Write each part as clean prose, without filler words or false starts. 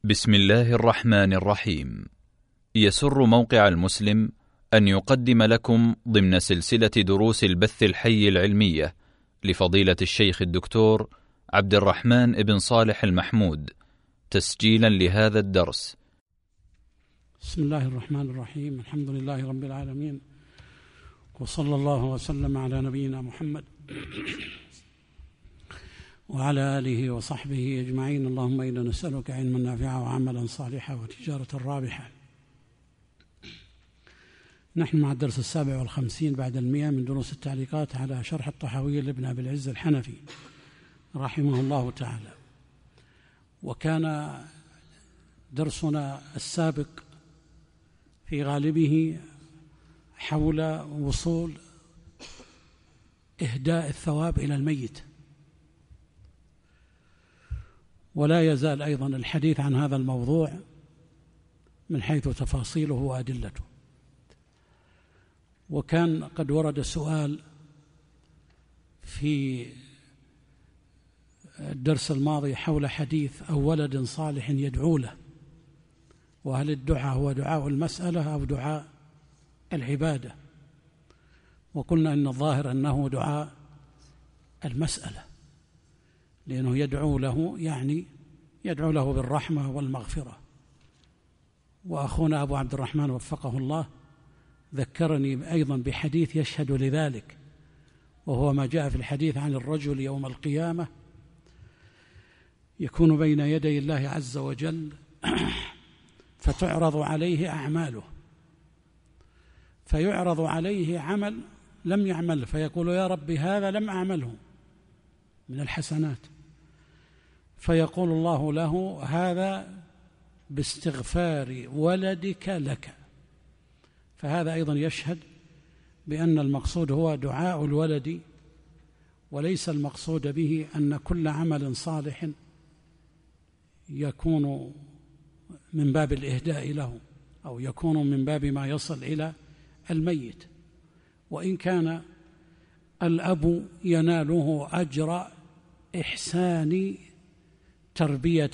بسم الله الرحمن الرحيم. يسر موقع المسلم أن يقدم لكم ضمن سلسلة دروس البث الحي العلمية لفضيلة الشيخ الدكتور عبد الرحمن بن صالح المحمود تسجيلا لهذا الدرس. بسم الله الرحمن الرحيم. الحمد لله رب العالمين، وصلى الله وسلم على نبينا محمد وعلى آله وصحبه أجمعين. اللهم إنا نسألك علما نافعا وعملا صالحا وتجارة رابحة. نحن مع الدرس 57 بعد 100 من دروس التعليقات على شرح الطحاوي لابن أبي العز الحنفي رحمه الله تعالى. وكان درسنا السابق في غالبه حول وصول إهداء الثواب إلى الميت، ولا يزال أيضا الحديث عن هذا الموضوع من حيث تفاصيله وأدلته. وكان قد ورد سؤال في الدرس الماضي حول حديث أو ولد صالح يدعو له، وهل الدعاء هو دعاء المسألة أو دعاء العبادة؟ وقلنا إن الظاهر أنه دعاء المسألة، لأنه يدعو له يعني يدعو له بالرحمة والمغفرة. وأخونا أبو عبد الرحمن وفقه الله ذكرني أيضا بحديث يشهد لذلك، وهو ما جاء في الحديث عن الرجل يوم القيامة يكون بين يدي الله عز وجل فتعرض عليه أعماله، فيعرض عليه عمل لم يعمل فيقول يا رب هذا لم أعمله من الحسنات، فيقول الله له هذا باستغفار ولدك لك. فهذا أيضا يشهد بأن المقصود هو دعاء الولد، وليس المقصود به أن كل عمل صالح يكون من باب الإهداء له أو يكون من باب ما يصل إلى الميت. وإن كان الأب يناله أجر إحسان تربية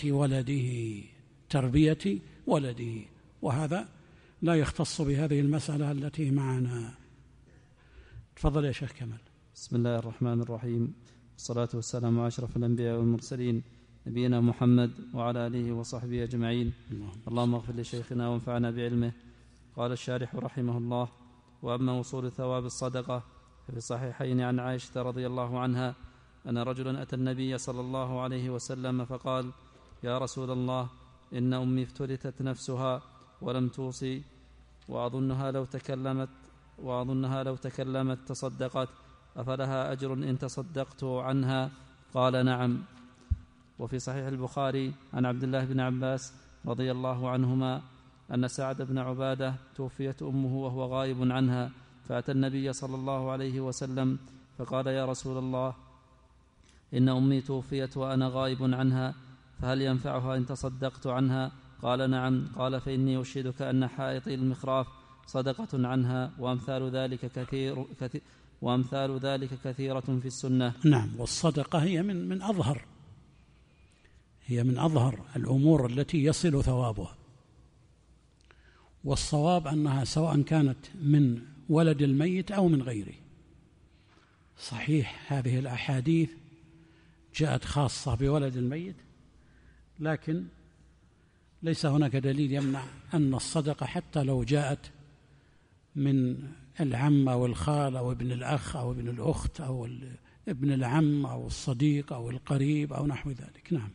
ولده، وهذا لا يختص بهذه المسألة التي معنا. تفضل يا شيخ كمال. بسم الله الرحمن الرحيم، والصلاة والسلام على أشرف الأنبياء والمرسلين نبينا محمد وعلى آله وصحبه أجمعين. اللهم اغفر لشيخنا وانفعنا بعلمه. قال الشارح رحمه الله: وأما وصول ثواب الصدقة ففي الصحيحين عن عائشة رضي الله عنها أن رجلا أتى النبي صلى الله عليه وسلم فقال: يا رسول الله، إن أمي افتلتت نفسها ولم توصي، وأظنها لو تكلمت تصدقت، أفلها أجر إن تصدقت عنها؟ قال: نعم. وفي صحيح البخاري عن عبد الله بن عباس رضي الله عنهما أن سعد بن عبادة توفيت أمه وهو غائب عنها، فأتى النبي صلى الله عليه وسلم فقال: يا رسول الله، إن أمي توفيت وأنا غائب عنها، فهل ينفعها إن تصدقت عنها؟ قال: نعم. قال: فإني أشهدك أن حائطي المخراف صدقة عنها، وأمثال ذلك كثيرة في السنة. نعم. والصدقة هي من أظهر الأمور التي يصل ثوابها، والصواب أنها سواء كانت من ولد الميت أو من غيره. صحيح هذه الأحاديث جاءت خاصة بولد الميت، لكن ليس هناك دليل يمنع أن الصدقة حتى لو جاءت من العم أو الخال أو ابن الأخ أو ابن الأخت أو ابن العم أو الصديق أو القريب أو نحو ذلك. نعم.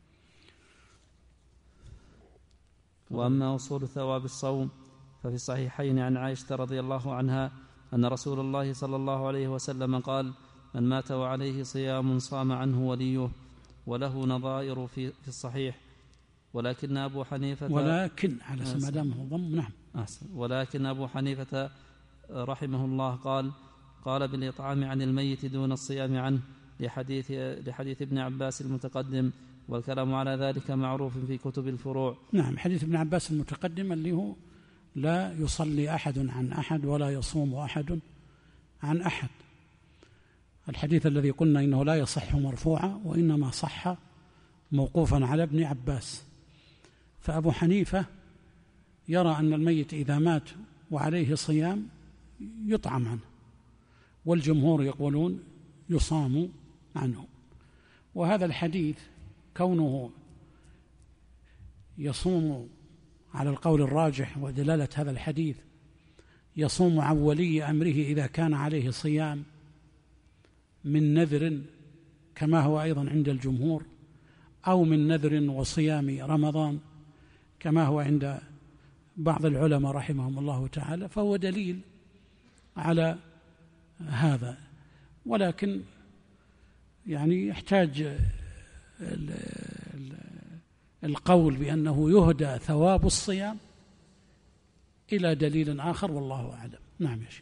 وأما وصول ثواب الصوم ففي الصحيحين عن عائشة رضي الله عنها أن رسول الله صلى الله عليه وسلم قال: من مات وعليه صيام صام عنه وليه، وله نظائر في الصحيح. ولكن أبو حنيفة على سمدامه ضم. نعم. ولكن أبو حنيفة رحمه الله قال بالإطعام عن الميت دون الصيام عنه لحديث ابن عباس المتقدم، والكلام على ذلك معروف في كتب الفروع. نعم. حديث ابن عباس المتقدم اللي هو لا يصلي أحد عن أحد ولا يصوم أحد عن أحد. الحديث الذي قلنا إنه لا يصح مرفوعا، وإنما صح موقوفا على ابن عباس. فأبو حنيفة يرى أن الميت إذا مات وعليه صيام يطعم عنه، والجمهور يقولون يصام عنه. وهذا الحديث كونه يصوم على القول الراجح ودلالة هذا الحديث يصوم عن ولي أمره إذا كان عليه صيام من نذر كما هو أيضا عند الجمهور، أو من نذر وصيام رمضان كما هو عند بعض العلماء رحمهم الله تعالى، فهو دليل على هذا. ولكن يعني يحتاج القول بأنه يهدى ثواب الصيام إلى دليل آخر، والله أعلم. نعم يا شيخ.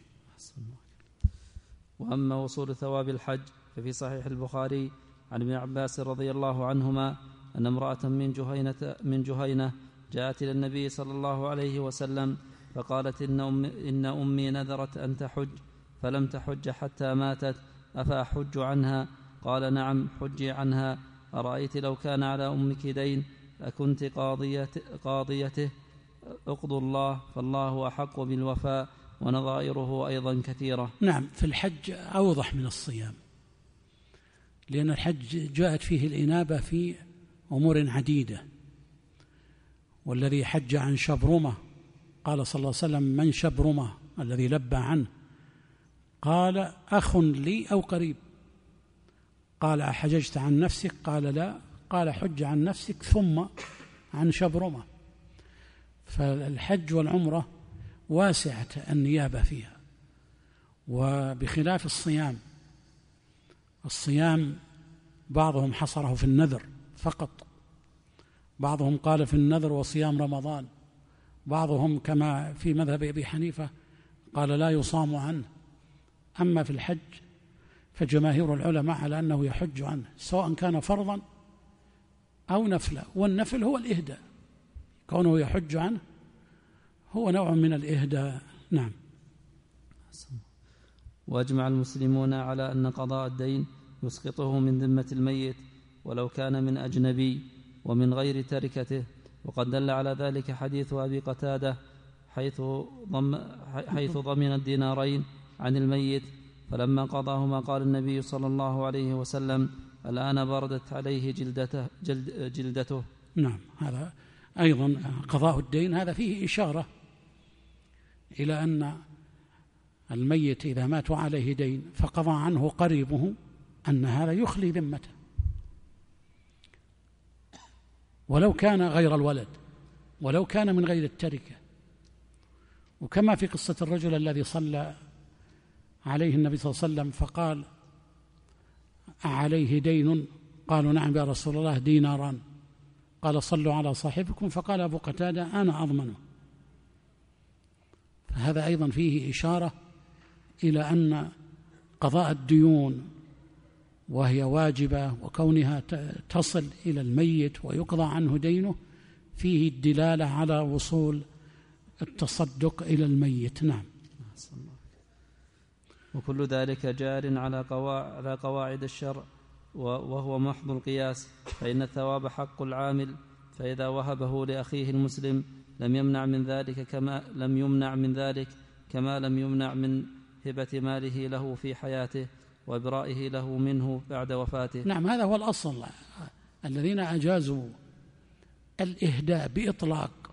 وأما وصول ثواب الحج ففي صحيح البخاري عن ابن عباس رضي الله عنهما أن امرأة من جهينة جاءت إلى النبي صلى الله عليه وسلم فقالت إن أمي نذرت أن تحج فلم تحج حتى ماتت، أفأحج عنها؟ قال نعم، حجي عنها. أرأيت لو كان على أمك دين أكنت قاضيته؟ اقضوا الله، فالله أحق بالوفاء، ونظائره أيضا كثيرة. نعم، في الحج أوضح من الصيام، لأن الحج جاءت فيه الإنابة في أمور عديدة. والذي حج عن شبرمة قال صلى الله عليه وسلم: من شبرمة الذي لبى عنه؟ قال: أخ لي أو قريب. قال: أحججت عن نفسك؟ قال: لا. قال: حج عن نفسك ثم عن شبرمة. فالحج والعمرة واسعة النيابة فيها، وبخلاف الصيام بعضهم حصره في النذر فقط، بعضهم قال في النذر وصيام رمضان، بعضهم كما في مذهب أبي حنيفة قال لا يصام عنه. أما في الحج فجماهير العلماء على أنه يحج عنه سواء كان فرضا أو نفلا، والنفل هو الإهداء، كونه يحج عنه هو نوع من الإهداء. نعم. وأجمع المسلمون على أن قضاء الدين يسقطه من ذمة الميت ولو كان من أجنبي ومن غير تركته، وقد دل على ذلك حديث أبي قتادة حيث ضمن الدينارين عن الميت، فلما قضاهما قال النبي صلى الله عليه وسلم: الآن بردت عليه جلدته. نعم، هذا أيضا قضاء الدين هذا فيه إشارة إلى أن الميت إذا مات وعليه دين فقضى عنه قريبه أن هذا يخلي ذمته، ولو كان غير الولد، ولو كان من غير التركة. وكما في قصة الرجل الذي صلى عليه النبي صلى الله عليه وسلم فقال: أعليه دين؟ قالوا: نعم يا رسول الله، ديناران. قال: صلوا على صاحبكم. فقال أبو قتادة: أنا أضمنه. فهذا أيضا فيه إشارة إلى أن قضاء الديون وهي واجبة وكونها تصل إلى الميت ويقضى عنه دينه فيه الدلالة على وصول التصدق إلى الميت. نعم. وكل ذلك جار على قواعد الشرع، وهو محض القياس، فإن الثواب حق العامل، فإذا وهبه لأخيه المسلم لم يمنع من ذلك كما لم يمنع من هبة ماله له في حياته وإبرائه له منه بعد وفاته. نعم، هذا هو الأصل. الذين أجازوا الإهداء بإطلاق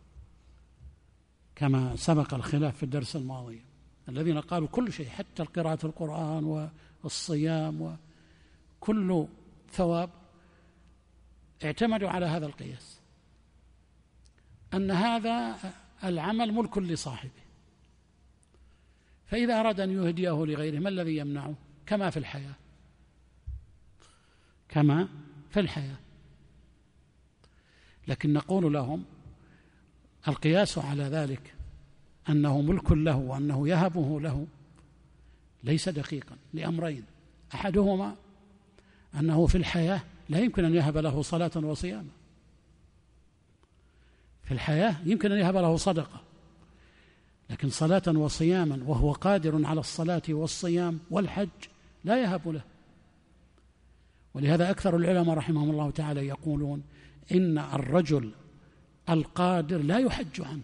كما سبق الخلاف في الدرس الماضي، الذين قالوا كل شيء حتى قراءة القرآن والصيام وكل ثواب، اعتمدوا على هذا القياس أن هذا العمل ملك لصاحبه، فإذا أراد أن يهديه لغيره ما الذي يمنعه؟ كما في الحياة. لكن نقول لهم القياس على ذلك أنه ملك له وأنه يهبه له ليس دقيقا لأمرين: أحدهما أنه في الحياة لا يمكن أن يهب له صلاة وصياما، في الحياة يمكن أن يهب له صدقة، لكن صلاة وصياما وهو قادر على الصلاة والصيام والحج لا يهب له. ولهذا أكثر العلماء رحمهم الله تعالى يقولون إن الرجل القادر لا يحج عنه،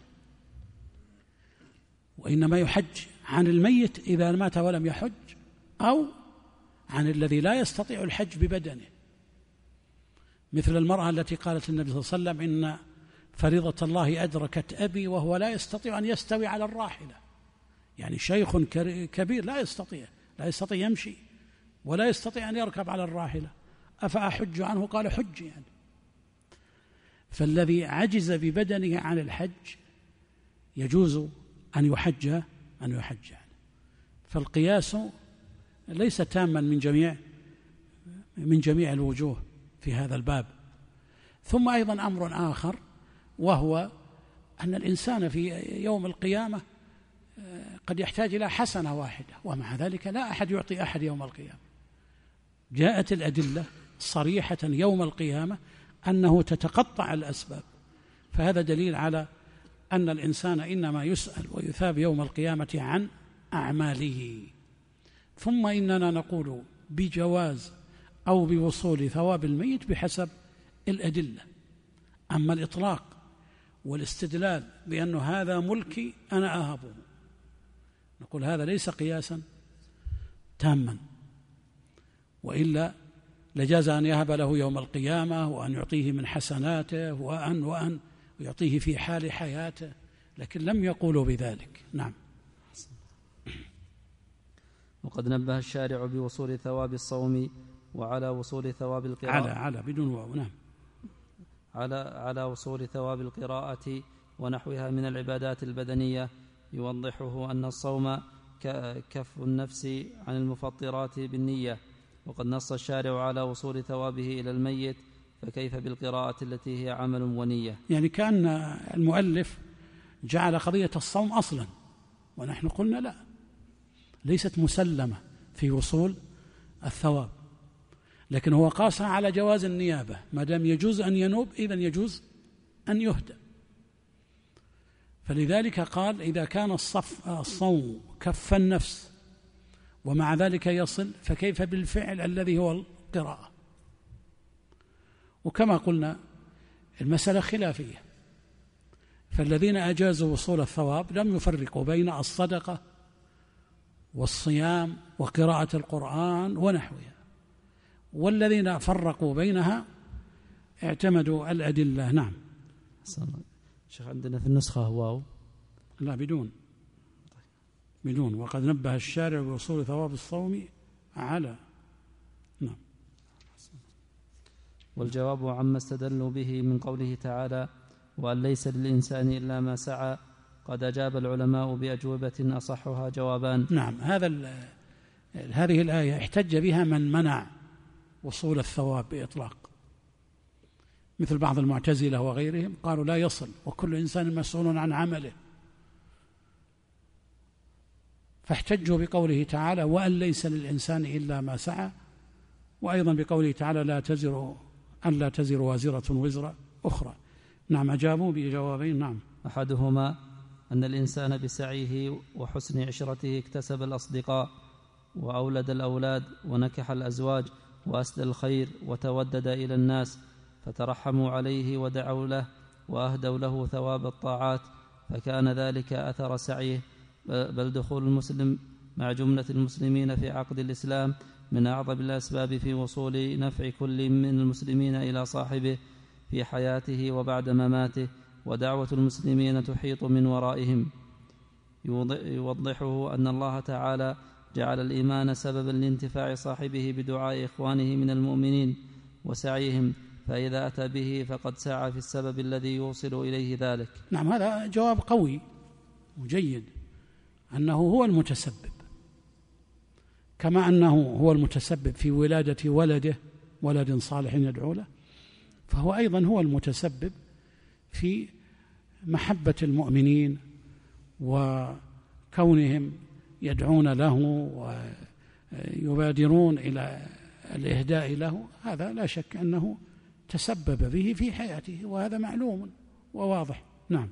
وإنما يحج عن الميت إذا مات ولم يحج، أو عن الذي لا يستطيع الحج ببدنه، مثل المرأة التي قالت النبي صلى الله عليه وسلم إن فريضة الله أدركت أبي وهو لا يستطيع أن يستوي على الراحلة، يعني شيخ كبير لا يستطيع يمشي ولا يستطيع أن يركب على الراحلة، أفأحج عنه؟ قال حج يعني. فالذي عجز ببدنه عن الحج يجوز أن يحج يعني. فالقياس ليس تاما من جميع الوجوه في هذا الباب. ثم أيضا أمر آخر، وهو أن الإنسان في يوم القيامة قد يحتاج إلى حسنة واحدة، ومع ذلك لا أحد يعطي أحد يوم القيامة. جاءت الأدلة صريحة يوم القيامة أنه تتقطع الأسباب، فهذا دليل على أن الإنسان إنما يسأل ويثاب يوم القيامة عن أعماله. ثم إننا نقول بجواز أو بوصول ثواب الميت بحسب الأدلة. أما الإطلاق والاستدلال بأن هذا ملكي أنا أهبه، نقول هذا ليس قياسا تاما، وإلا لجاز أن يهب له يوم القيامة وأن يعطيه من حسناته وأن يعطيه في حال حياته، لكن لم يقولوا بذلك. نعم. وقد نبه الشارع بوصول ثواب الصوم وعلى وصول ثواب القراءة على بدون واو. نعم. على وصول ثواب القراءة ونحوها من العبادات البدنية، يوضحه أن الصوم كف النفس عن المفطرات بالنية، وقد نص الشارع على وصول ثوابه إلى الميت، فكيف بالقراءة التي هي عمل ونية؟ يعني كأن المؤلف جعل قضية الصوم أصلا، ونحن قلنا لا، ليست مسلمة في وصول الثواب، لكن هو قاسها على جواز النيابة، ما دام يجوز أن ينوب إذن يجوز أن يهدى. فلذلك قال إذا كان الصوم كف النفس ومع ذلك يصل، فكيف بالفعل الذي هو القراءة؟ وكما قلنا المسألة خلافية، فالذين أجازوا وصول الثواب لم يفرقوا بين الصدقة والصيام وقراءة القرآن ونحوها، والذين فرقوا بينها اعتمدوا الأدلة. نعم. شيخ عندنا في النسخة واو؟ لا، بدون وقد نبه الشارع بوصول ثواب الصوم على. نعم. والجواب عما استدلوا به من قوله تعالى وأن ليس للإنسان إلا ما سعى، قد أجاب العلماء بأجوبة أصحها جوابان. نعم. هذه الآية احتج بها من منع وصول الثواب بإطلاق، مثل بعض المعتزلة وغيرهم، قالوا لا يصل وكل إنسان مسؤول عن عمله، فاحتجوا بقوله تعالى وأن ليس للإنسان إلا ما سعى، وأيضا بقوله تعالى لا تزر وازرة وزر أخرى. نعم. أجابوا بجوابين. نعم. أحدهما أن الإنسان بسعيه وحسن عشرته اكتسب الأصدقاء وأولد الأولاد ونكح الأزواج وأسدى الخير وتودد إلى الناس، فترحموا عليه ودعوا له وأهدوا له ثواب الطاعات، فكان ذلك أثر سعيه، بل دخول المسلم مع جملة المسلمين في عقد الإسلام من أعظم الأسباب في وصول نفع كل من المسلمين إلى صاحبه في حياته وبعد مماته، ودعوة المسلمين تحيط من ورائهم. يوضحه أن الله تعالى جعل الإيمان سببا لانتفاع صاحبه بدعاء إخوانه من المؤمنين وسعيهم، فإذا أتى به فقد سعى في السبب الذي يوصل إليه ذلك. نعم. هذا جواب قوي وجيد، أنه هو المتسبب، كما أنه هو المتسبب في ولادة ولد صالح يدعو له، فهو أيضا هو المتسبب في محبة المؤمنين وكونهم يدعون له ويبادرون إلى الإهداء له. هذا لا شك أنه تسبب به في حياته، وهذا معلوم وواضح. نعم.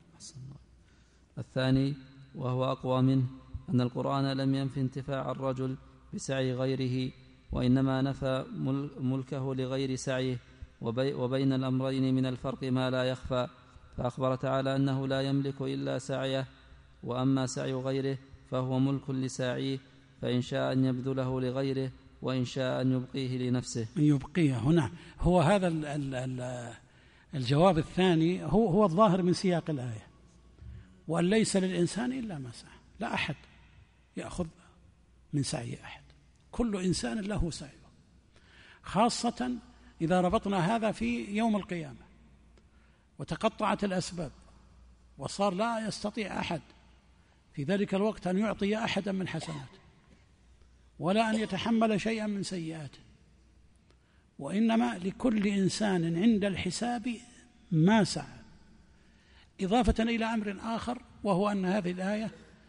الثاني وهو أقوى منه أن القرآن لم ينفي انتفاع الرجل بسعي غيره، وإنما نفى ملكه لغير سعيه، وبين الأمرين من الفرق ما لا يخفى، فأخبر تعالى أنه لا يملك إلا سعيه، وأما سعي غيره فهو ملك لساعيه، فإن شاء أن يبذله لغيره وإن شاء أن يبقيه لنفسه. يبقيه هنا هو هذا الجواب الثاني هو الظاهر من سياق الآية، وأن ليس للإنسان إلا ما سعى، لا أحد يأخذ من سعي أحد، كل إنسان له سعيه، خاصة إذا ربطنا هذا في يوم القيامة وتقطعت الأسباب وصار لا يستطيع أحد في ذلك الوقت أن يعطي أحدا من حسناته ولا أن يتحمل شيئا من سيئاته، وإنما لكل إنسان عند الحساب ما سعى، إضافة إلى أمر آخر، وهو أن هذه الآية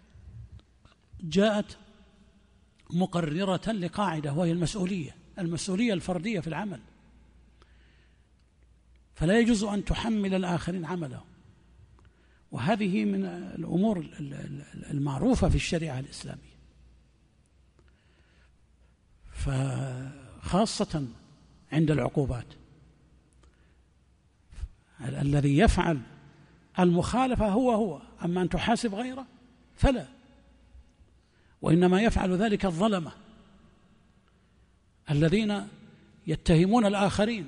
جاءت مقررة لقاعدة، وهي المسؤولية الفردية في العمل، فلا يجوز أن تحمل الآخرين عمله، وهذه من الأمور المعروفة في الشريعة الإسلامية، فخاصة عند العقوبات الذي يفعل المخالفة هو، أما أن تحاسب غيره فلا، وإنما يفعل ذلك الظلمة الذين يتهمون الآخرين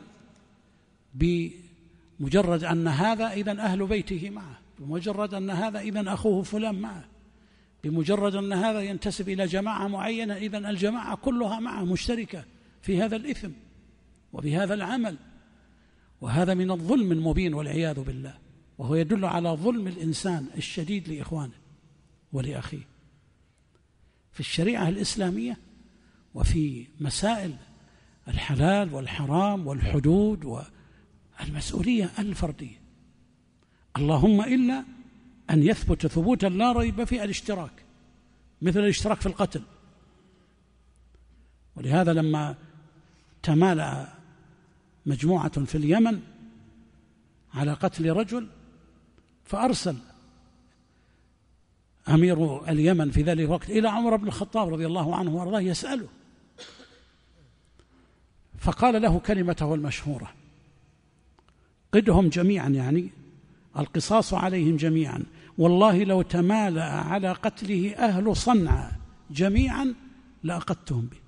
بمجرد أن هذا إذن أهل بيته معه، بمجرد أن هذا إذن أخوه فلان معه، بمجرد أن هذا ينتسب إلى جماعة معينة إذن الجماعة كلها معه مشتركة في هذا الإثم وبهذا العمل، وهذا من الظلم المبين والعياذ بالله، وهو يدل على ظلم الإنسان الشديد لإخوانه ولأخيه. في الشريعة الإسلامية وفي مسائل الحلال والحرام والحدود والمسؤولية الفردية، اللهم إلا أن يثبت ثبوتا لا ريب فيه الاشتراك، مثل الاشتراك في القتل. ولهذا لما تمالأ مجموعة في اليمن على قتل رجل، فأرسل أمير اليمن في ذلك الوقت إلى عمر بن الخطاب رضي الله عنه وارضاه يسأله، فقال له كلمته المشهورة: قدهم جميعا، يعني القصاص عليهم جميعا، والله لو تمالأ على قتله أهل صنعاء جميعا لأقدتهم به.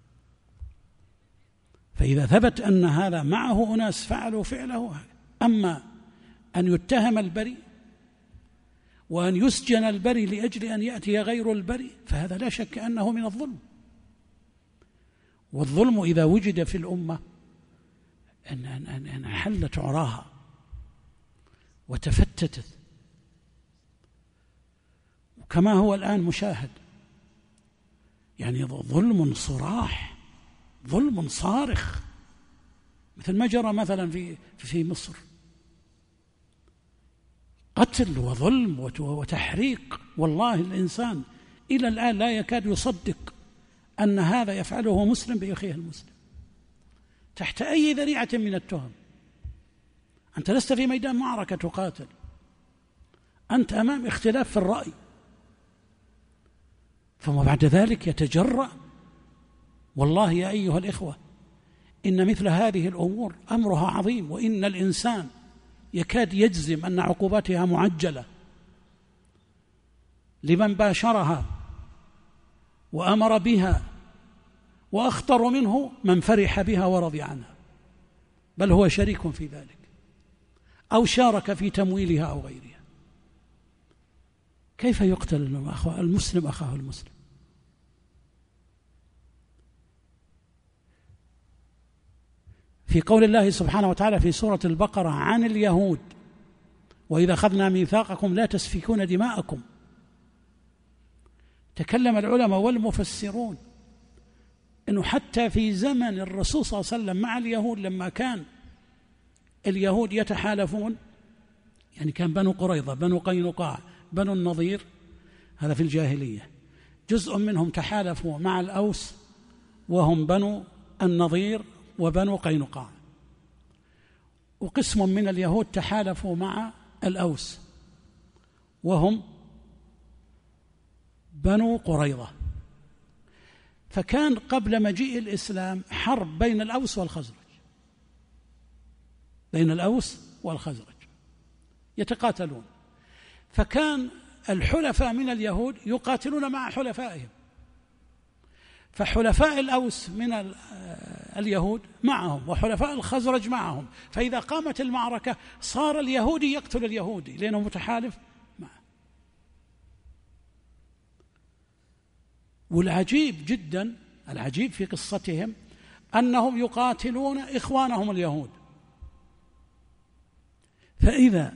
فإذا ثبت أن هذا معه أناس فعلوا فعله، أما أن يتهم البريء وأن يسجن البريء لأجل أن يأتي غير البريء، فهذا لا شك أنه من الظلم. والظلم إذا وجد في الأمة أن حلت عراها وتفتتت، كما هو الآن مشاهد، يعني ظلم صراح، ظلم صارخ، مثل ما جرى مثلا في مصر، قتل وظلم وتحريق. والله الإنسان إلى الآن لا يكاد يصدق أن هذا يفعله مسلم بأخيه المسلم تحت أي ذريعة من التهم. أنت لست في ميدان معركة تقاتل، أنت أمام اختلاف في الرأي، ثم بعد ذلك يتجرأ. والله يا أيها الإخوة، إن مثل هذه الأمور أمرها عظيم، وإن الإنسان يكاد يجزم أن عقوباتها معجلة لمن باشرها وأمر بها، وأخطر منه من فرح بها ورضي عنها، بل هو شريك في ذلك أو شارك في تمويلها أو غيرها. كيف يقتل المسلم أخاه المسلم؟ في قول الله سبحانه وتعالى في سورة البقرة عن اليهود: وإذا أخذنا ميثاقكم لا تسفكون دماءكم. تكلم العلماء والمفسرون أنه حتى في زمن الرسول صلى الله عليه وسلم مع اليهود، لما كان اليهود يتحالفون، يعني كان بنو قريظة، بنو قينقاع، بنو النضير، هذا في الجاهلية، جزء منهم تحالفوا مع الأوس وهم بنو النضير وبنو قينقاع، وقسم من اليهود تحالفوا مع الأوس وهم بنو قريظة. فكان قبل مجيء الإسلام حرب بين الأوس والخزرج، بين الأوس والخزرج. يتقاتلون. فكان الحلفاء من اليهود يقاتلون مع حلفائهم، فحلفاء الأوس من اليهود معهم وحلفاء الخزرج معهم، فإذا قامت المعركة صار اليهودي يقتل اليهودي لأنه متحالف معه. والعجيب جدا، العجيب في قصتهم أنهم يقاتلون إخوانهم اليهود، فإذا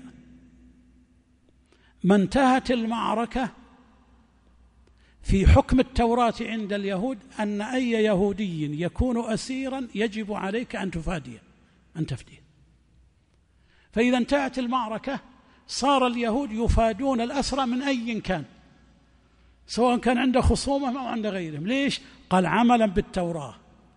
ما انتهت المعركة في حكم التوراة عند اليهود أن أي يهودي يكون أسيرا يجب عليك أن تفديه. فإذا انتهت المعركة صار اليهود يفادون الأسرى من أي كان، سواء كان عنده خصومة أو عند غيرهم. ليش؟ قال عملا بالتوراة.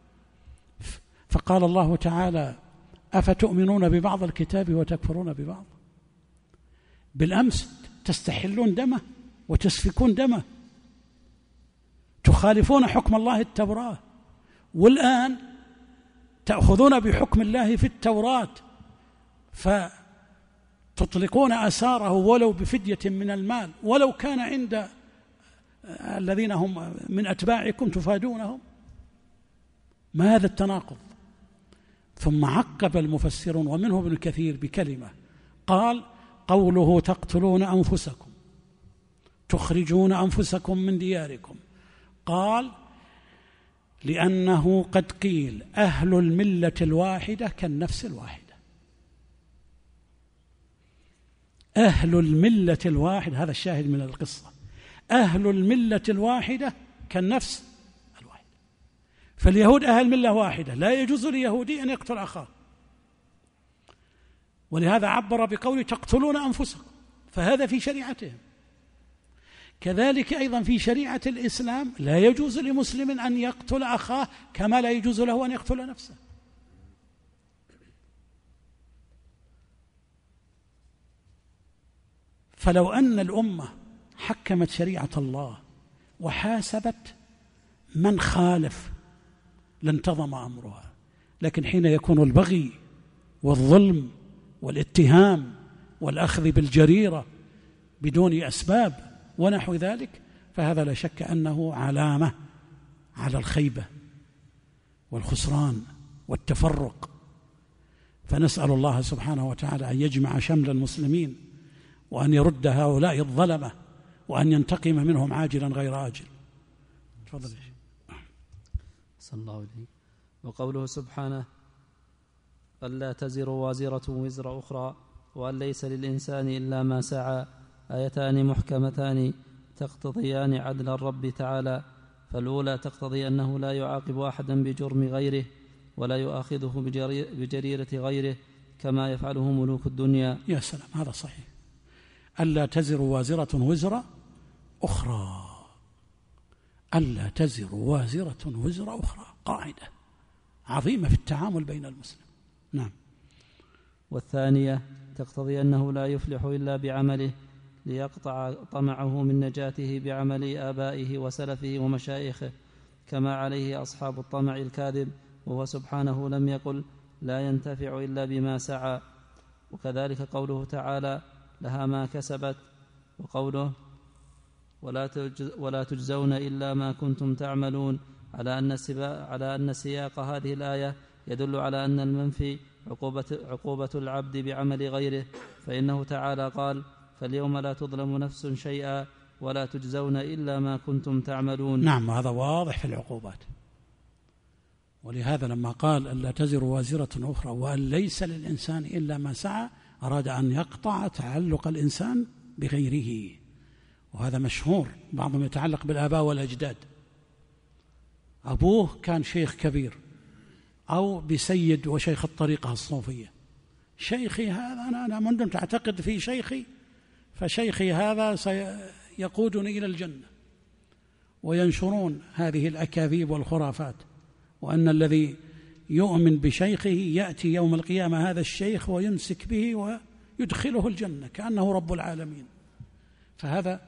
فقال الله تعالى أفتؤمنون ببعض الكتاب وتكفرون ببعض؟ بالأمس تستحلون دمه وتسفكون دمه، تخالفون حكم الله التوراة، والآن تأخذون بحكم الله في التوراة فتطلقون أساره ولو بفدية من المال، ولو كان عند الذين هم من أتباعكم تفادونهم. ما هذا التناقض؟ ثم عقب المفسرون ومنه ابن كثير بكلمة قال قوله تقتلون أنفسكم تخرجون أنفسكم من دياركم، قال لأنه قد قيل أهل الملة الواحدة كالنفس الواحدة. أهل الملة الواحدة، هذا الشاهد من القصة، أهل الملة الواحدة كالنفس الواحدة. فاليهود أهل ملة واحدة، لا يجوز ليهودي أن يقتل أخاه، ولهذا عبر بقول تقتلون أنفسكم، فهذا في شريعتهم. كذلك أيضا في شريعة الإسلام لا يجوز لمسلم أن يقتل أخاه كما لا يجوز له أن يقتل نفسه. فلو أن الأمة حكمت شريعة الله وحاسبت من خالف لانتظم أمرها، لكن حين يكون البغي والظلم والاتهام والأخذ بالجريرة بدون أسباب ونحو ذلك، فهذا لا شك أنه علامة على الخيبة والخسران والتفرق. فنسأل الله سبحانه وتعالى أن يجمع شمل المسلمين وأن يرد هؤلاء الظلمة وأن ينتقم منهم عاجلا غير آجل. تفضل يا شيخ. صلى الله عليه. وقوله سبحانه ألا تزر وازرة وزر أخرى وأن ليس للإنسان إلا ما سعى، آيتان محكمتان تقتضيان عدل الرب تعالى. فالأولى تقتضي أنه لا يعاقب أحدا بجرم غيره ولا يؤاخذه بجريرة غيره كما يفعله ملوك الدنيا. يا سلام، هذا صحيح. ألا تزر وازرة وزر أخرى، ألا تزر وازرة وزر أخرى، قاعدة عظيمة في التعامل بين المسلم. نعم. والثانية تقتضي أنه لا يفلح إلا بعمله ليقطع طمعه من نجاته بعمل آبائه وسلفه ومشايخه كما عليه أصحاب الطمع الكاذب، وهو سبحانه لم يقل لا ينتفع إلا بما سعى. وكذلك قوله تعالى لها ما كسبت، وقوله ولا تجزون إلا ما كنتم تعملون، على أن سياق هذه الآية يدل على أن المنفي عقوبة العبد بعمل غيره، فإنه تعالى قال فاليوم لا تظلم نفس شيئا ولا تجزون إلا ما كنتم تعملون. نعم، هذا واضح في العقوبات. ولهذا لما قال ألا تزر وازرة أخرى وأن ليس للإنسان إلا ما سعى، أراد أن يقطع تعلق الإنسان بغيره، وهذا مشهور. بعضهم يتعلق بالآباء والأجداد، أبوه كان شيخ كبير أو بسيد وشيخ الطريقة الصوفية، شيخي هذا أنا منذ تعتقد في شيخي، فشيخي هذا سيقودني إلى الجنة، وينشرون هذه الأكاذيب والخرافات، وأن الذي يؤمن بشيخه يأتي يوم القيامة هذا الشيخ ويمسك به ويدخله الجنة كأنه رب العالمين. فهذا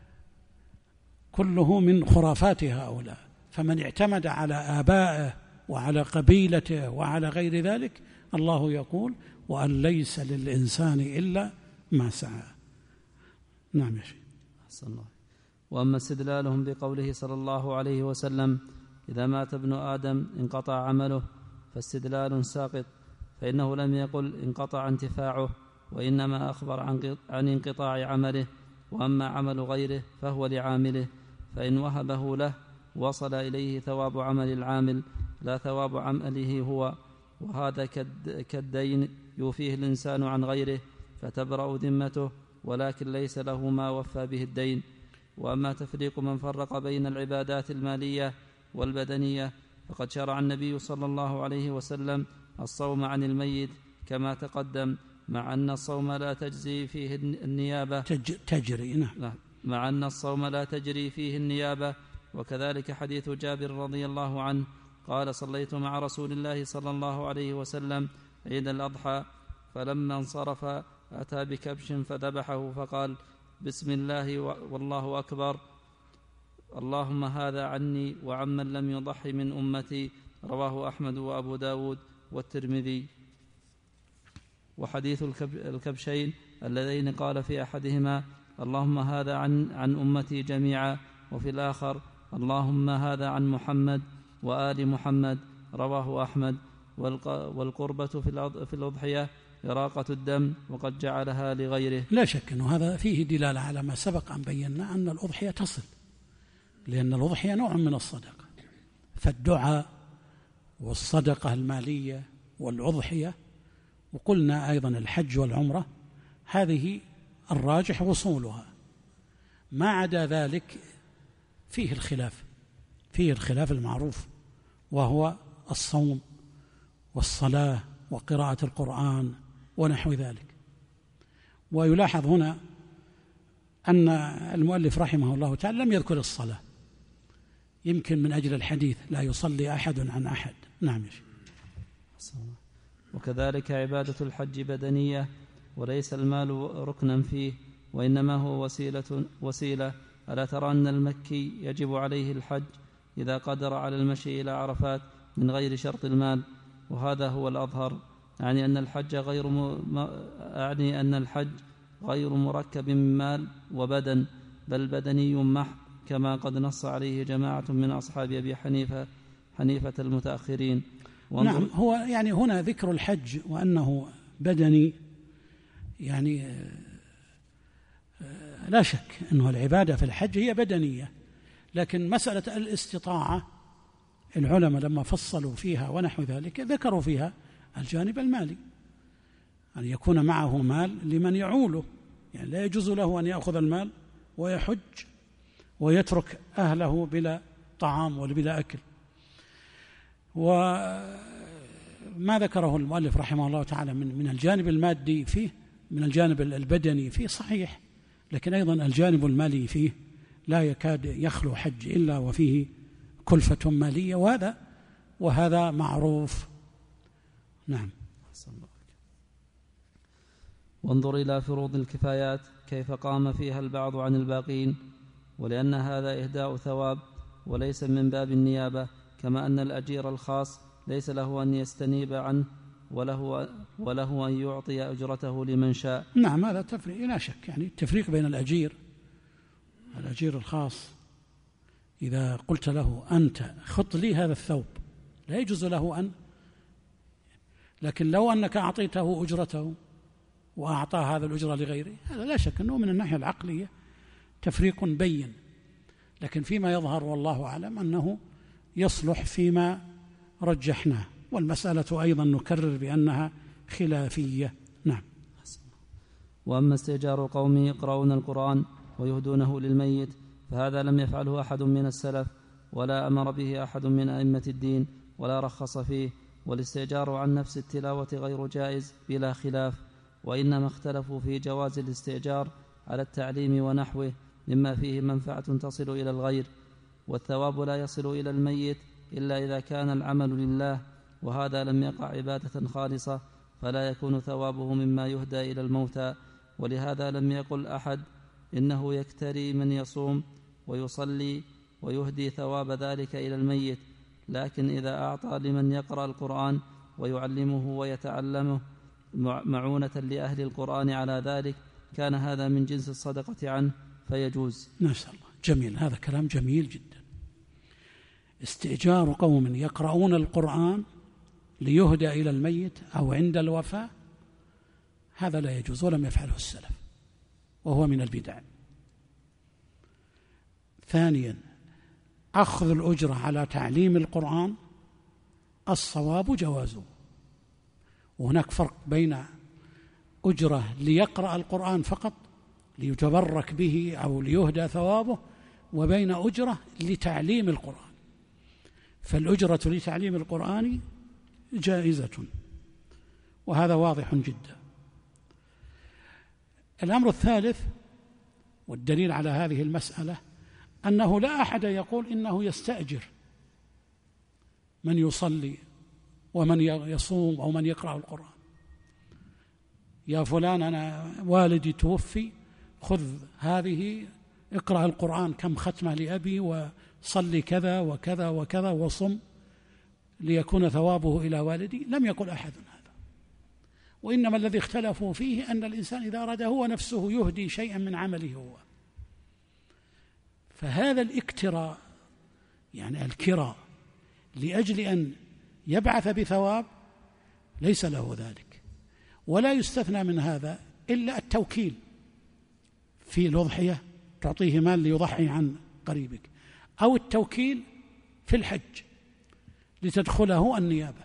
كله من خرافات هؤلاء. فمن اعتمد على آبائه وعلى قبيلته وعلى غير ذلك، الله يقول وأن ليس للإنسان إلا ما سعى. نعم يا شيخ. أحسن الله. وأما استدلالهم بقوله صلى الله عليه وسلم إذا مات ابن آدم انقطع عمله فاستدلال ساقط، فإنه لم يقل انقطع انتفاعه، وإنما أخبر عن انقطاع عمله، وأما عمل غيره فهو لعامله، فإن وهبه له وصل إليه ثواب عمل العامل لا ثواب عمله هو، وهذا كالدين يوفيه الإنسان عن غيره فتبرأ ذمته، ولكن ليس له ما وفى به الدين. وأما تفريق من فرق بين العبادات المالية والبدنية فقد شرع النبي صلى الله عليه وسلم الصوم عن الميت كما تقدم، مع أن الصوم لا تجزي فيه النيابة تجري. نعم. مع أن الصوم لا تجري فيه النيابة. وكذلك حديث جابر رضي الله عنه قال صليت مع رسول الله صلى الله عليه وسلم عيد الأضحى، فلما انصرف أتى بكبش فذبحه فقال بسم الله والله أكبر، اللهم هذا عني وعمن لم يضح من أمتي. رواه أحمد وأبو داود والترمذي. وحديث الكبشين اللذين قال في أحدهما اللهم هذا عن أمتي جميعا، وفي الآخر اللهم هذا عن محمد وآل محمد. رواه أحمد. والقربة في الأضحية إراقة الدم وقد جعلها لغيره. لا شك أنه هذا فيه دلالة على ما سبق أن بينا أن الأضحية تصل، لأن الأضحية نوع من الصدقة، فالدعاء والصدقة المالية والأضحية، وقلنا أيضا الحج والعمرة، هذه الراجح وصولها. ما عدا ذلك فيه الخلاف المعروف، وهو الصوم والصلاة وقراءة القرآن ونحو ذلك. ويلاحظ هنا أن المؤلف رحمه الله تعالى لم يذكر الصلاة، يمكن من أجل الحديث لا يصلي أحد عن أحد. نعم يا شيخ. وكذلك عبادة الحج بدنية وليس المال ركنا فيه، وإنما هو وسيلة. ألا ترى أن المكي يجب عليه الحج إذا قدر على المشي إلى عرفات من غير شرط المال، وهذا هو الأظهر. يعني أن الحج غير مركب من مال وبدن، بل بدني محض، كما قد نص عليه جماعة من أصحاب أبي حنيفة المتأخرين. نعم. هو يعني هنا ذكر الحج وأنه بدني، يعني لا شك أنه العبادة في الحج هي بدنية، لكن مسألة الاستطاعة العلماء لما فصلوا فيها ونحو ذلك ذكروا فيها الجانب المالي، أن يكون معه مال لمن يعوله، يعني لا يجوز له أن يأخذ المال ويحج ويترك أهله بلا طعام وبلا أكل. وما ذكره المؤلف رحمه الله تعالى من الجانب المادي فيه، من الجانب البدني فيه صحيح، لكن أيضا الجانب المالي فيه لا يكاد يخلو حج إلا وفيه كلفة مالية، وهذا معروف. نعم. وانظر إلى فروض الكفايات كيف قام فيها البعض عن الباقين، ولأن هذا إهداء ثواب وليس من باب النيابة، كما أن الأجير الخاص ليس له أن يستنيب عنه وله أن يعطي أجرته لمن شاء. نعم، هذا تفريق لا شك، يعني التفريق بين الأجير الخاص، إذا قلت له أنت خط لي هذا الثوب لا يجوز له أن، لكن لو أنك أعطيته أجرته وأعطى هذا الأجرة لغيره، هذا لا شك أنه من الناحية العقلية تفريق بين، لكن فيما يظهر والله أعلم أنه يصلح فيما رجحناه، والمسألة أيضا نكرر بأنها خلافية. نعم. وأما استئجار قوم يقرؤون القرآن ويهدونه للميت فهذا لم يفعله أحد من السلف، ولا أمر به أحد من أئمة الدين، ولا رخص فيه. والاستئجار عن نفس التلاوة غير جائز بلا خلاف، وإنما اختلفوا في جواز الاستئجار على التعليم ونحوه مما فيه منفعة تصل إلى الغير، والثواب لا يصل إلى الميت إلا إذا كان العمل لله، وهذا لم يقع عبادة خالصة، فلا يكون ثوابه مما يهدى إلى الموتى. ولهذا لم يقل أحد إنه يكتري من يصوم ويصلي ويهدي ثواب ذلك إلى الميت، لكن إذا أعطى لمن يقرأ القرآن ويعلمه ويتعلمه معونة لأهل القرآن على ذلك كان هذا من جنس الصدقة عنه فيجوز. نسأل الله. جميل، هذا كلام جميل جدا. استئجار قوم يقرؤون القرآن ليهدى إلى الميت أو عند الوفاة هذا لا يجوز ولم يفعله السلف، وهو من البدع. ثانيا، أخذ الأجرة على تعليم القرآن الصواب جوازه، وهناك فرق بين أجرة ليقرأ القرآن فقط ليتبرك به أو ليهدى ثوابه، وبين أجرة لتعليم القرآن، فالأجرة لتعليم القرآن جائزة، وهذا واضح جدا. الأمر الثالث والدليل على هذه المسألة أنه لا أحد يقول إنه يستأجر من يصلي ومن يصوم أو من يقرأ القرآن. يا فلان أنا والدي توفي، خذ هذه اقرأ القرآن كم ختمة لأبي وصلي كذا وكذا وكذا وصم ليكون ثوابه إلى والدي. لم يقل أحد هذا، وإنما الذي اختلفوا فيه أن الإنسان إذا أراد هو نفسه يهدي شيئا من عمله هو، فهذا الاكتراء يعني الكراء لأجل أن يبعث بثواب ليس له ذلك. ولا يستثنى من هذا إلا التوكيل في الأضحية، تعطيه مال ليضحي عن قريبك، أو التوكيل في الحج لتدخله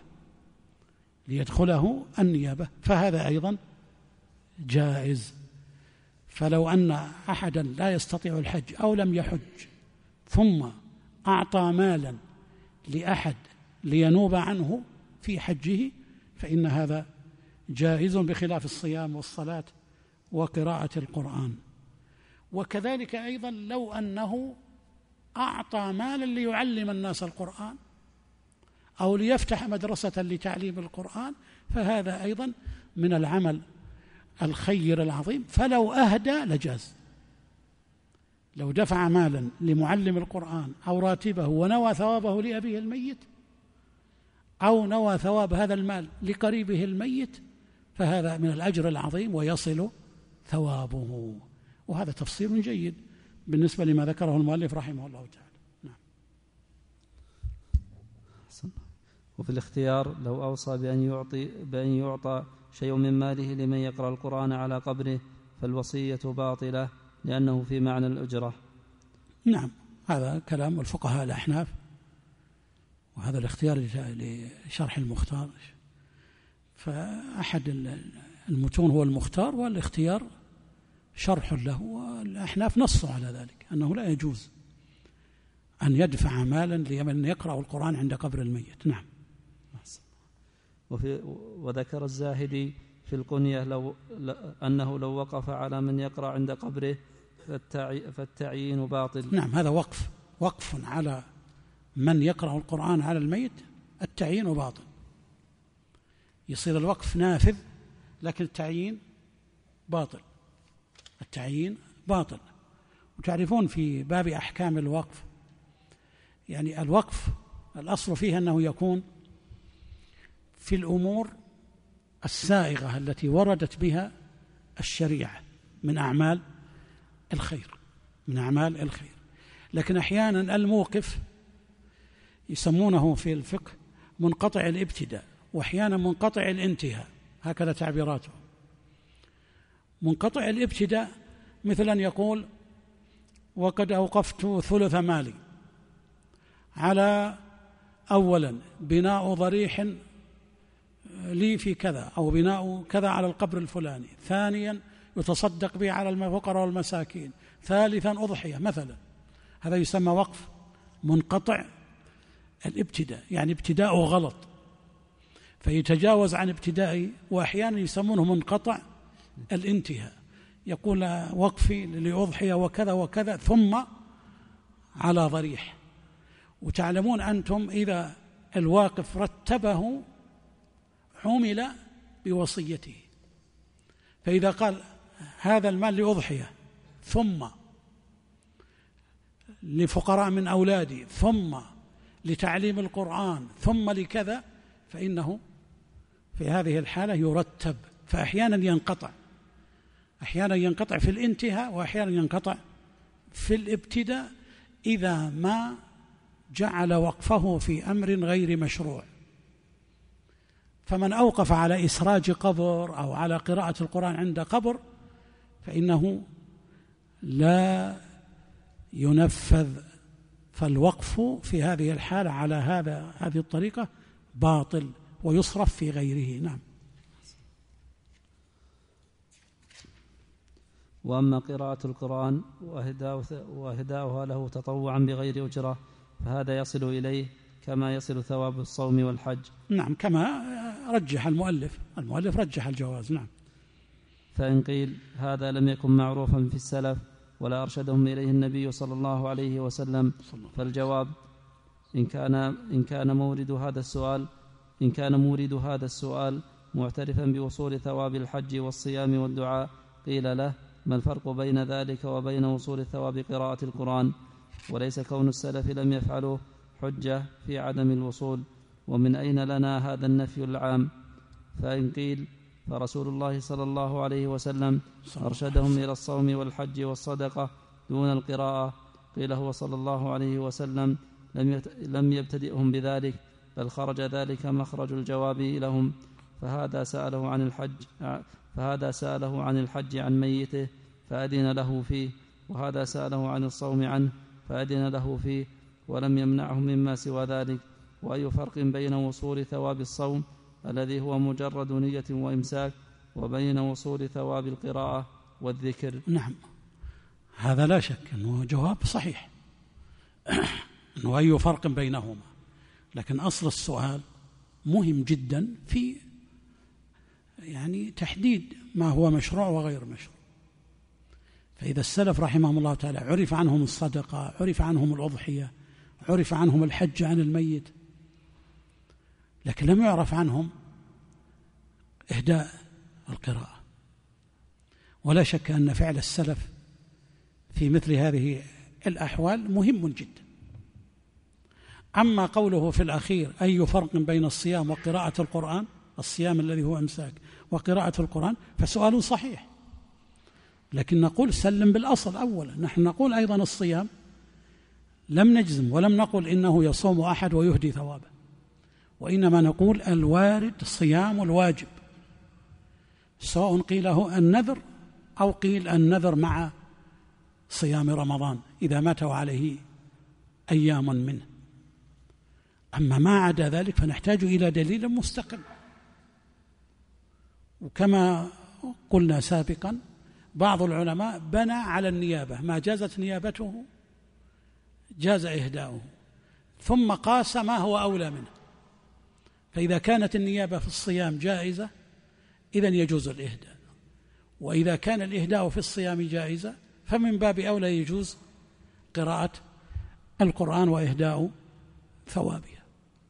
النيابة، فهذا أيضا جائز. فلو أن أحدا لا يستطيع الحج أو لم يحج ثم أعطى مالا لأحد لينوب عنه في حجه فإن هذا جائز، بخلاف الصيام والصلاة وقراءة القرآن. وكذلك أيضا لو أنه أعطى مالا ليعلم الناس القرآن أو ليفتح مدرسة لتعليم القرآن، فهذا أيضا من العمل الخير العظيم، فلو أهدى لجاز. لو دفع مالا لمعلم القرآن أو راتبه ونوى ثوابه لأبيه الميت أو نوى ثواب هذا المال لقريبه الميت فهذا من الأجر العظيم ويصل ثوابه. وهذا تفصيل جيد بالنسبة لما ذكره المؤلف رحمه الله تعالى. نعم. وفي الاختيار لو أوصى بأن يعطى شيء من ماله لمن يقرأ القرآن على قبره فالوصية باطلة لأنه في معنى الأجرة. نعم، هذا كلام الفقهاء الأحناف، وهذا الاختيار لشرح المختار، فأحد المتون هو المختار والاختيار شرح له، والأحناف نصوا على ذلك أنه لا يجوز أن يدفع مالا لمن يقرأ القرآن عند قبر الميت. نعم. وذكر الزاهدي في القنية أنه لو وقف على من يقرأ عند قبره فالتعيين باطل. نعم، هذا وقف على من يقرأ القرآن على الميت، التعيين باطل، يصير الوقف نافذ لكن التعيين باطل. وتعرفون في باب أحكام الوقف، يعني الوقف الأصل فيه أنه يكون في الأمور السائغة التي وردت بها الشريعة من أعمال الخير، لكن أحيانا الموقف يسمونه في الفقه منقطع الابتداء، وأحيانا منقطع الانتهاء، هكذا تعبيراته. منقطع الابتداء مثلا يقول وقد أوقفت ثلث مالي على أولا بناء ضريح لي في كذا أو بناء كذا على القبر الفلاني، ثانيا يتصدق به على الفقراء والمساكين، ثالثا أضحية مثلا. هذا يسمى وقف منقطع الابتداء، يعني ابتداء غلط فيتجاوز عن ابتدائه. وأحيانا يسمونه منقطع الانتهاء، يقول وقفي لأضحية وكذا وكذا ثم على ضريح. وتعلمون أنتم إذا الواقف رتبه عمل بوصيته، فإذا قال هذا المال لأضحية ثم لفقراء من أولادي ثم لتعليم القرآن ثم لكذا، فإنه في هذه الحالة يرتب، فأحيانا ينقطع أحيانا ينقطع في الانتهاء وأحيانا ينقطع في الابتداء إذا ما جعل وقفه في أمر غير مشروع. فمن أوقف على إسراج قبر أو على قراءة القرآن عند قبر فإنه لا ينفذ، فالوقف في هذه الحالة على هذه الطريقة باطل ويصرف في غيره. نعم. وأما قراءة القرآن وإهداؤها له تطوعا بغير أجرة فهذا يصل إليه كما يصل ثواب الصوم والحج. نعم، كما رجح المؤلف رجح الجواز. نعم. فإن قيل هذا لم يكن معروفا في السلف ولا أرشدهم إليه النبي صلى الله عليه وسلم، فالجواب إن كان مورد هذا السؤال معترفا بوصول ثواب الحج والصيام والدعاء قيل له ما الفرق بين ذلك وبين وصول ثواب قراءة القرآن؟ وليس كون السلف لم يفعلوه حجة في عدم الوصول. ومن أين لنا هذا النفي العام؟ فإن قيل فرسول الله صلى الله عليه وسلم أرشدهم إلى الصوم والحج والصدقة دون القراءة، قيل هو صلى الله عليه وسلم لم يبتدئهم بذلك، بل خرج ذلك مخرج الجواب لهم، فهذا سأله عن الحج عن ميته فأذن له فيه، وهذا سأله عن الصوم عنه فأذن له فيه، ولم يمنعه مما سوى ذلك. وأي فرق بين وصول ثواب الصوم الذي هو مجرد نية وإمساك وبين وصول ثواب القراءة والذكر؟ نعم، هذا لا شك أنه جواب صحيح أنه أي فرق بينهما، لكن أصل السؤال مهم جدا في تحديد ما هو مشروع وغير مشروع. فإذا السلف رحمهم الله تعالى عرف عنهم الصدقة، عرف عنهم الأضحية، عرف عنهم الحج عن الميت، لكن لم يعرف عنهم إهداء القراءة. ولا شك أن فعل السلف في مثل هذه الأحوال مهم جدا. أما قوله في الأخير أي فرق بين الصيام وقراءة القرآن، الصيام الذي هو إمساك وقراءة القرآن، فسؤال صحيح، لكن نقول سلم بالأصل أولا. نحن نقول أيضا الصيام لم نجزم ولم نقل إنه يصوم أحد ويهدي ثوابه، وإنما نقول الوارد صيام الواجب، سواء قيله النذر أو قيل النذر مع صيام رمضان إذا ماتوا عليه أيام منه. أما ما عدا ذلك فنحتاج إلى دليل مستقل. وكما قلنا سابقا بعض العلماء بنى على النيابة، ما جازت نيابته جاز إهداؤه، ثم قاس ما هو أولى منه. فإذا كانت النيابة في الصيام جائزة إذن يجوز الإهداء، وإذا كان الإهداء في الصيام جائزة فمن باب أولى يجوز قراءة القرآن وإهداء ثوابها.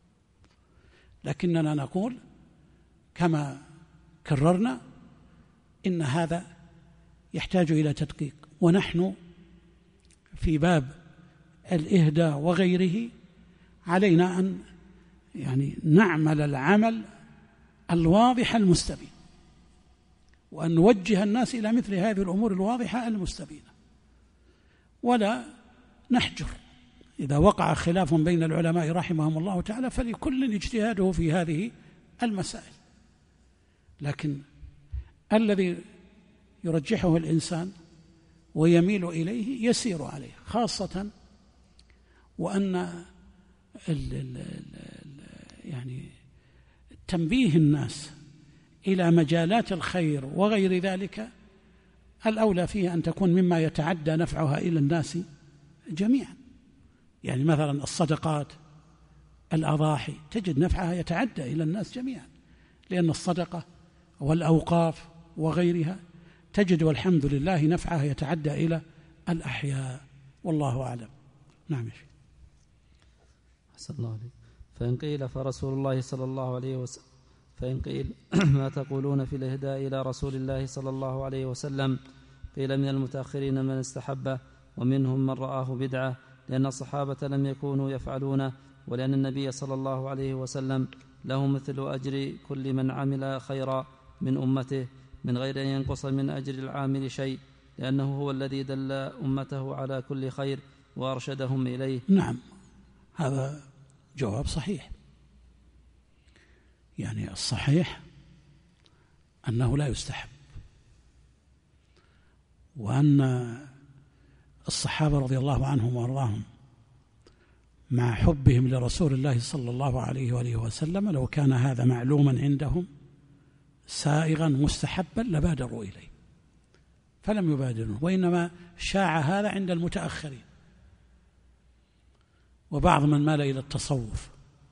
لكننا نقول كما كررنا إن هذا يحتاج إلى تدقيق، ونحن في باب الإهداء وغيره علينا أن نعمل العمل الواضح المستبين، وأن نوجه الناس إلى مثل هذه الأمور الواضحة المستبينة، ولا نحجر. إذا وقع خلاف بين العلماء رحمهم الله تعالى فلكل اجتهاده في هذه المسائل، لكن الذي يرجحه الإنسان ويميل إليه يسير عليه، خاصة وأن تنبيه الناس إلى مجالات الخير وغير ذلك الأولى فيه أن تكون مما يتعدى نفعها إلى الناس جميعا. مثلا الصدقات، الأضاحي، تجد نفعها يتعدى إلى الناس جميعا، لأن الصدقة والأوقاف وغيرها تجد والحمد لله نفعها يتعدى إلى الأحياء، والله أعلم. نعم. أحسن الله عليك. فإن قيل فرسول الله صلى الله عليه وسلم، فإن قيل ما تقولون في الإهداء إلى رسول الله صلى الله عليه وسلم؟ قيل من المتأخرين من استحبه، ومنهم من رآه بدعة، لأن الصحابة لم يكونوا يفعلونه، ولأن النبي صلى الله عليه وسلم له مثل أجر كل من عمل خيرا من أمته، من غير أن ينقص من أجر العامل شيء، لأنه هو الذي دل أمته على كل خير وأرشدهم إليه. نعم، هذا جواب صحيح. يعني الصحيح أنه لا يستحب، وأن الصحابة رضي الله عنهم وارضاهم مع حبهم لرسول الله صلى الله عليه وآله وسلم لو كان هذا معلوما عندهم سائغا مستحبا لبادروا إليه، فلم يبادروا، وإنما شاع هذا عند المتأخرين وبعض من مال إلى التصوف.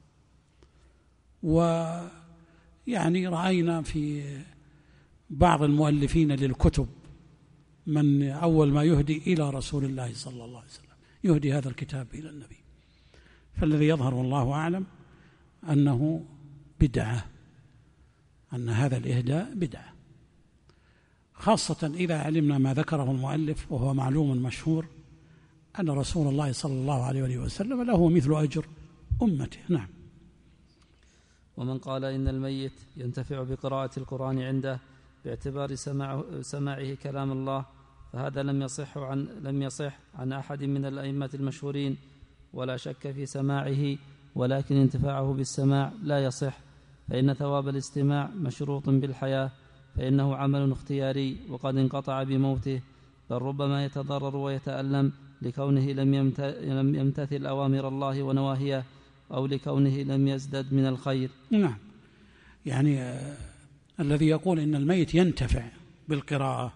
ويعني رأينا في بعض المؤلفين للكتب من أول ما يهدي إلى رسول الله صلى الله عليه وسلم يهدي هذا الكتاب إلى النبي. فالذي يظهر والله أعلم أنه بدعة، أن هذا الإهداء بدعة، خاصة إذا علمنا ما ذكره المؤلف وهو معلوم مشهور أن رسول الله صلى الله عليه وسلم له مثل أجر أمته. نعم. ومن قال إن الميت ينتفع بقراءة القرآن عنده باعتبار سماعه كلام الله، فهذا لم يصح عن أحد من الأئمة المشهورين، ولا شك في سماعه، ولكن انتفاعه بالسماع لا يصح، فإن ثواب الاستماع مشروط بالحياة، فإنه عمل اختياري وقد انقطع بموته، بل ربما يتضرر ويتألم لكونه لم يمتثل أوامر الله ونواهيه، أو لكونه لم يزدد من الخير. نعم، يعني الذي يقول إن الميت ينتفع بالقراءة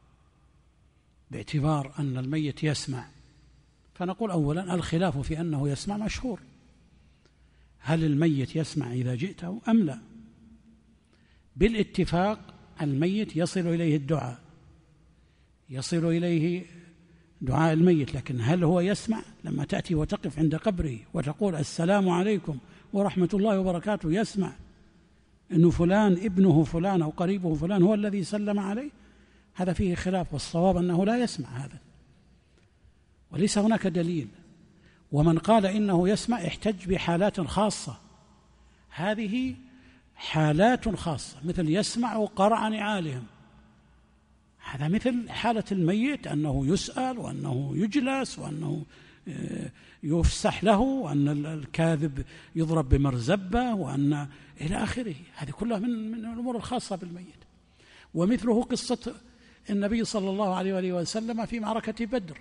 باعتبار أن الميت يسمع، فنقول أولا الخلاف في أنه يسمع مشهور، هل الميت يسمع إذا جئته أم لا؟ بالاتفاق الميت يصل إليه الدعاء، يصل إليه دعاء الميت، لكن هل هو يسمع؟ لما تأتي وتقف عند قبره وتقول السلام عليكم ورحمة الله وبركاته، يسمع إنه فلان ابنه فلان أو قريبه فلان هو الذي سلم عليه؟ هذا فيه خلاف، والصواب أنه لا يسمع هذا، وليس هناك دليل. ومن قال إنه يسمع احتج بحالات خاصة، هذه حالات خاصة، مثل يسمع قرع نعالهم، هذا مثل حالة الميت أنه يسأل وأنه يجلس وأنه يفسح له وأن الكاذب يضرب بمرزبة وأن إلى آخره، هذه كلها من الأمور الخاصة بالميت. ومثله قصة النبي صلى الله عليه وآله وسلم في معركة بدر،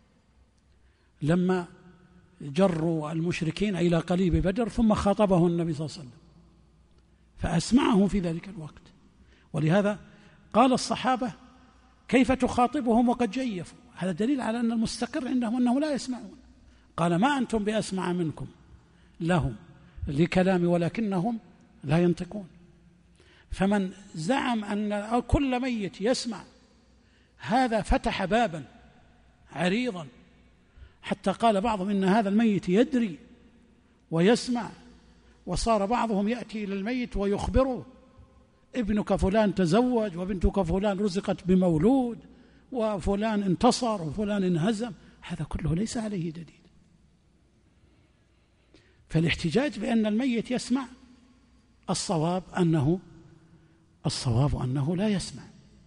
لما جروا المشركين إلى قليب بدر ثم خاطبه النبي صلى الله عليه وسلم فأسمعه في ذلك الوقت. ولهذا قال الصحابة كيف تخاطبهم وقد جيفوا؟ هذا دليل على أن المستقر عندهم أنه لا يسمعون. قال ما أنتم بأسمع منكم لهم لكلامي ولكنهم لا ينطقون. فمن زعم أن كل ميت يسمع هذا فتح بابا عريضا، حتى قال بعضهم إن هذا الميت يدري ويسمع، وصار بعضهم يأتي إلى الميت ويخبره ابنك فلان تزوج وبنتك فلان رزقت بمولود وفلان انتصر وفلان انهزم، هذا كله ليس عليه دليل. فالاحتجاج بأن الميت يسمع الصواب أنه لا يسمع،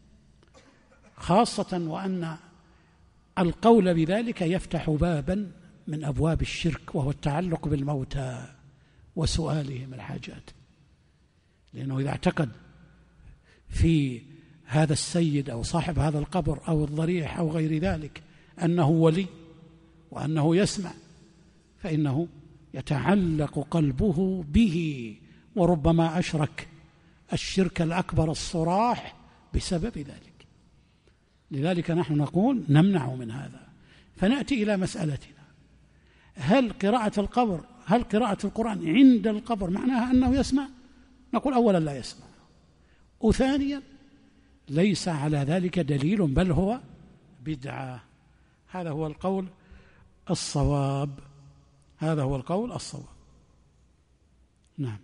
خاصة وأن القول بذلك يفتح بابا من أبواب الشرك، وهو التعلق بالموتى وسؤالهم الحاجات. لأنه إذا اعتقد في هذا السيد أو صاحب هذا القبر أو الضريح أو غير ذلك أنه ولي وأنه يسمع، فإنه يتعلق قلبه به، وربما أشرك الشرك الأكبر الصراح بسبب ذلك. لذلك نحن نقول نمنع من هذا. فنأتي إلى مسألتنا، هل قراءة القرآن عند القبر معناها أنه يسمع؟ نقول أولا لا يسمع، وثانيا ليس على ذلك دليل، بل هو بدعة. هذا هو القول الصواب. نعم.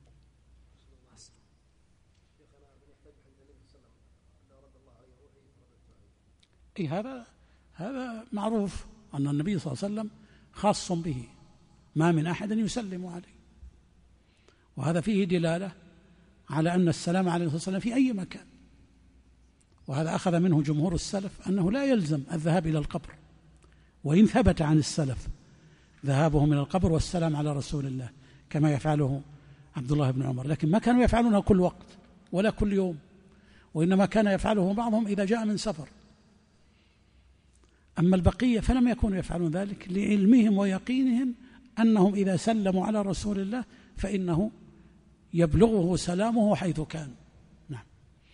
هذا معروف أن النبي صلى الله عليه وسلم خاص به، ما من أحد يسلم عليه، وهذا فيه دلالة على أن السلام عليه الصلاة والسلام في أي مكان، وهذا أخذ منه جمهور السلف أنه لا يلزم الذهاب إلى القبر، وإن ثبت عن السلف ذهابهم إلى القبر والسلام على رسول الله كما يفعله عبد الله بن عمر، لكن ما كانوا يفعلونها كل وقت ولا كل يوم، وإنما كان يفعله بعضهم إذا جاء من سفر. أما البقية فلم يكونوا يفعلون ذلك لعلمهم ويقينهم أنهم إذا سلموا على رسول الله فإنه يبلغه سلامه حيث كان. نعم.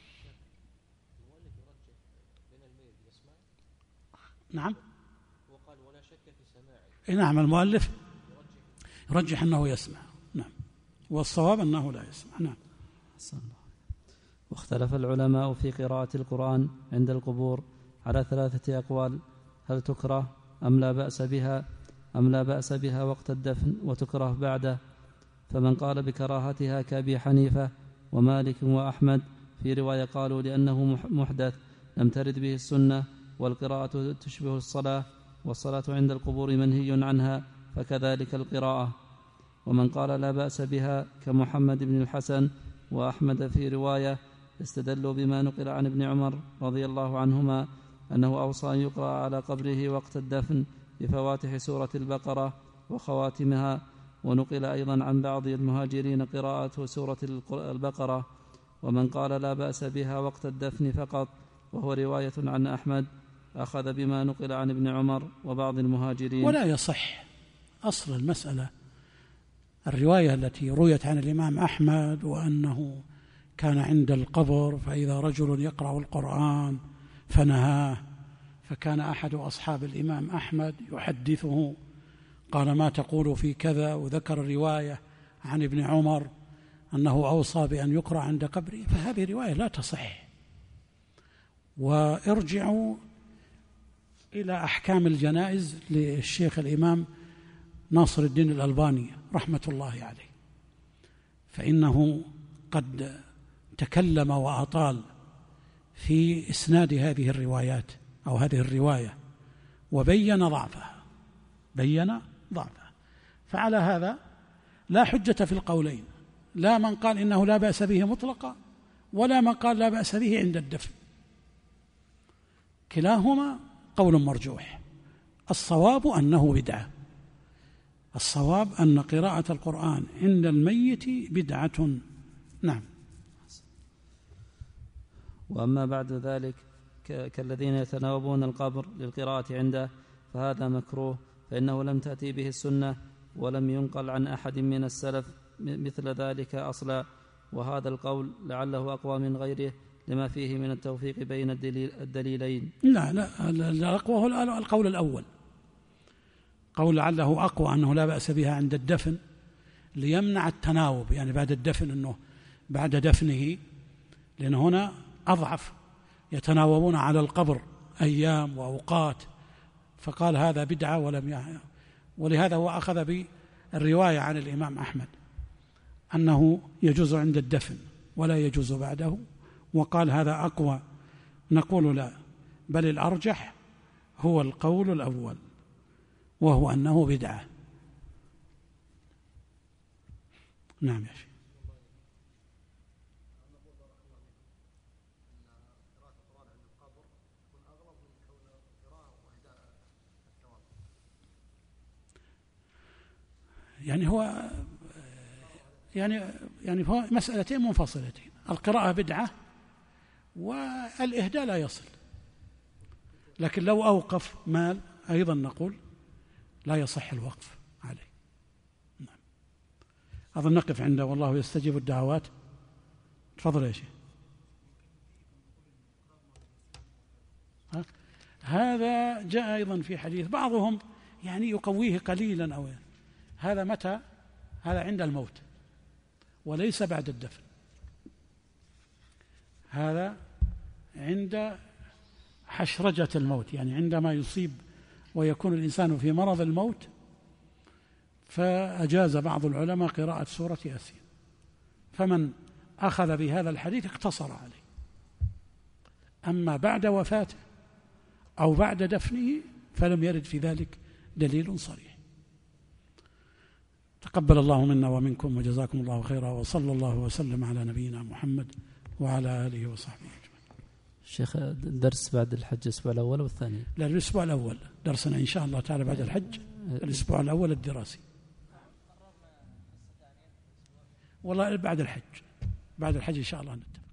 نعم. وقال ولا شك في سماعه. نعم، المؤلف يرجح أنه يسمع، نعم، والصواب أنه لا يسمع. نعم. واختلف العلماء في قراءة القرآن عند القبور على 3 أقوال: هل تكره أم لا بأس بها وقت الدفن وتكره بعده. فمن قال بكراهتها كأبي حنيفة ومالك وأحمد، في رواية قالوا لأنه محدث لم ترد به السنة، والقراءة تشبه الصلاة، والصلاة عند القبور منهي عنها، فكذلك القراءة. ومن قال لا بأس بها كمحمد بن الحسن وأحمد، في رواية استدلوا بما نقل عن ابن عمر رضي الله عنهما أنه أوصى أن يقرأ على قبره وقت الدفن بفواتح سورة البقرة وخواتمها. ونقل أيضا عن بعض المهاجرين قراءة سورة البقرة. ومن قال لا بأس بها وقت الدفن فقط، وهو رواية عن أحمد، أخذ بما نقل عن ابن عمر وبعض المهاجرين. ولا يصح أصل المسألة الرواية التي رويت عن الإمام أحمد وأنه كان عند القبر فإذا رجل يقرأ القرآن فنهاه، فكان أحد أصحاب الإمام أحمد يحدثه قال ما تقول في كذا، وذكر الرواية عن ابن عمر أنه أوصى بأن يقرأ عند قبره، فهذه رواية لا تصح. وارجعوا إلى أحكام الجنائز للشيخ الإمام ناصر الدين الألباني رحمة الله عليه، فإنه قد تكلم وأطال في إسناد هذه الروايات أو هذه الرواية وبين ضعفها، فعلى هذا لا حجة في القولين، لا من قال إنه لا بأس به مطلقا ولا من قال لا بأس به عند الدفن، كلاهما قول مرجوح. الصواب أنه بدعة، الصواب أن قراءة القرآن عند الميت بدعة. نعم. وأما بعد ذلك كالذين يتناوبون القبر للقراءة عنده فهذا مكروه، فإنه لم تأتي به السنة ولم ينقل عن أحد من السلف مثل ذلك أصلا، وهذا القول لعله أقوى من غيره لما فيه من التوفيق بين الدليلين. لا الأقوى هو القول الأول، قول لعله أقوى أنه لا بأس بها عند الدفن ليمنع التناوب، يعني بعد الدفن أنه بعد دفنه، لأن هنا أضعف يتناوبون على القبر أيام وأوقات، فقال هذا بدعة ولهذا هو أخذ بالرواية عن الإمام أحمد أنه يجوز عند الدفن ولا يجوز بعده، وقال هذا أقوى. نقول لا، بل الأرجح هو القول الأول وهو أنه بدعة. نعم يا شيخ. يعني هو مسألتين منفصلتين، القراءة بدعة والإهداء لا يصل، لكن لو أوقف مال أيضا نقول لا يصح الوقف عليه. نعم. أظن نقف عنده، والله يستجيب الدعوات. تفضل يا شيخ. هذا جاء أيضا في حديث بعضهم يعني يقويه قليلا أو هذا متى؟ هذا عند الموت وليس بعد الدفن، هذا عند حشرجة الموت، يعني عندما يصيب ويكون الإنسان في مرض الموت، فأجاز بعض العلماء قراءة سورة ياسين، فمن أخذ بهذا الحديث اقتصر عليه. أما بعد وفاته أو بعد دفنه فلم يرد في ذلك دليل صريح. تقبل الله منا ومنكم وجزاكم الله خيرا، وصلى الله وسلم على نبينا محمد وعلى آله وصحبه أجمعين. شيخ درس بعد الحج الأسبوع الأول والثاني؟ لا، الأسبوع الأول درسنا إن شاء الله تعالى بعد الحج، الأسبوع الأول الدراسي. والله بعد الحج إن شاء الله نتفق.